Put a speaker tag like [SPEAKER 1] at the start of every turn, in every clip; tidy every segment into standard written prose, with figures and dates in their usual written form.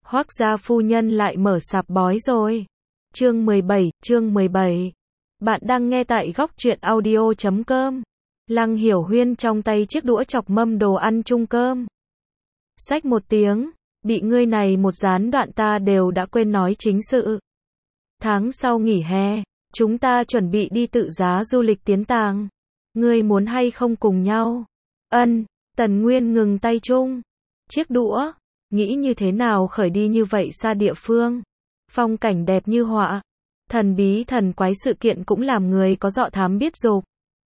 [SPEAKER 1] Hoác gia phu nhân lại mở sạp bói rồi. Chương 17. Bạn đang nghe tại góc truyện audio.com. Lăng Hiểu Huyên trong tay chiếc đũa chọc mâm đồ ăn chung cơm. Xách một tiếng, bị ngươi này một gián đoạn ta đều đã quên nói chính sự. Tháng sau nghỉ hè, chúng ta chuẩn bị đi tự giá du lịch Tiến Tàng. Ngươi muốn hay không cùng nhau? Ân, Tần Nguyên ngừng tay chung. Chiếc đũa, nghĩ như thế nào khởi đi như vậy xa địa phương. Phong cảnh đẹp như họa. Thần bí thần quái sự kiện cũng làm người có dọ thám biết dục.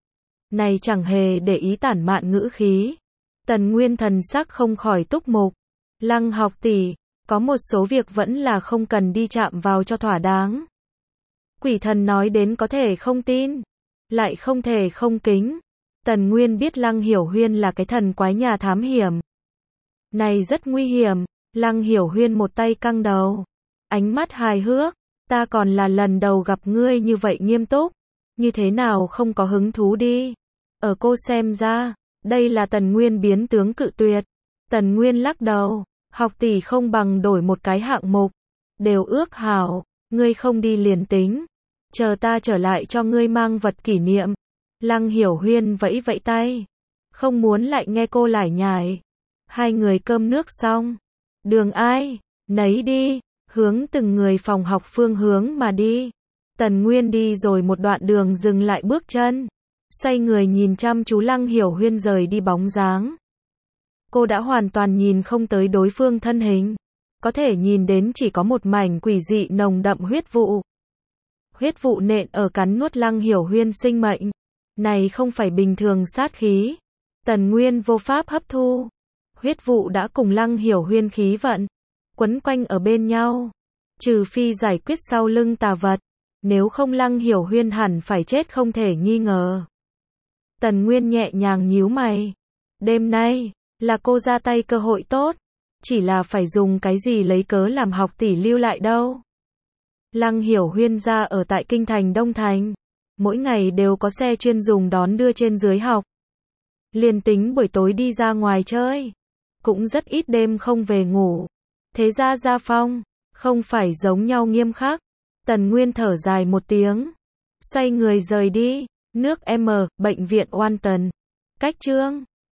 [SPEAKER 1] Này chẳng hề để ý tản mạn ngữ khí. Tần Nguyên thần sắc không khỏi túc mục. Lăng học tỷ, có một số việc vẫn là không cần đi chạm vào cho thỏa đáng. Quỷ thần nói đến có thể không tin, lại không thể không kính. Tần Nguyên biết Lăng Hiểu Huyên là cái thần quái nhà thám hiểm. Này rất nguy hiểm. Lăng Hiểu Huyên một tay căng đầu, ánh mắt hài hước. Ta còn là lần đầu gặp ngươi như vậy nghiêm túc. Như thế nào không có hứng thú đi. Ở cô xem ra, đây là Tần Nguyên biến tướng cự tuyệt. Tần Nguyên lắc đầu, học tỷ không bằng đổi một cái hạng mục. Đều ước hảo, ngươi không đi liền tính. Chờ ta trở lại cho ngươi mang vật kỷ niệm. Lăng Hiểu Huyên vẫy vẫy tay. Không muốn lại nghe cô lải nhải. Hai người cơm nước xong. Đường ai nấy đi, hướng từng người phòng học phương hướng mà đi. Tần Nguyên đi rồi một đoạn đường dừng lại bước chân. Xoay người nhìn chăm chú Lăng Hiểu Huyên rời đi bóng dáng. Cô đã hoàn toàn nhìn không tới đối phương thân hình. Có thể nhìn đến chỉ có một mảnh quỷ dị nồng đậm huyết vụ. Huyết vụ nện ở cắn nuốt Lăng Hiểu Huyên sinh mệnh. Này không phải bình thường sát khí. Tần Nguyên vô pháp hấp thu. Huyết vụ đã cùng Lăng Hiểu Huyên khí vận quấn quanh ở bên nhau. Trừ phi giải quyết sau lưng tà vật. Nếu không Lăng Hiểu Huyên hẳn phải chết không thể nghi ngờ. Tần Nguyên nhẹ nhàng nhíu mày. Đêm nay, là cô ra tay cơ hội tốt. Chỉ là phải dùng cái gì lấy cớ làm học tỷ lưu lại đâu. Lăng Hiểu Huyên ra ở tại kinh thành Đông Thành. Mỗi ngày đều có xe chuyên dùng đón đưa trên dưới học. Liền tính buổi tối đi ra ngoài chơi. Cũng rất ít đêm không về ngủ. Thế ra gia phong, không phải giống nhau nghiêm khắc. Tần Nguyên thở dài một tiếng. Xoay người rời đi. Nước M, bệnh viện Oan Tần. Cách chương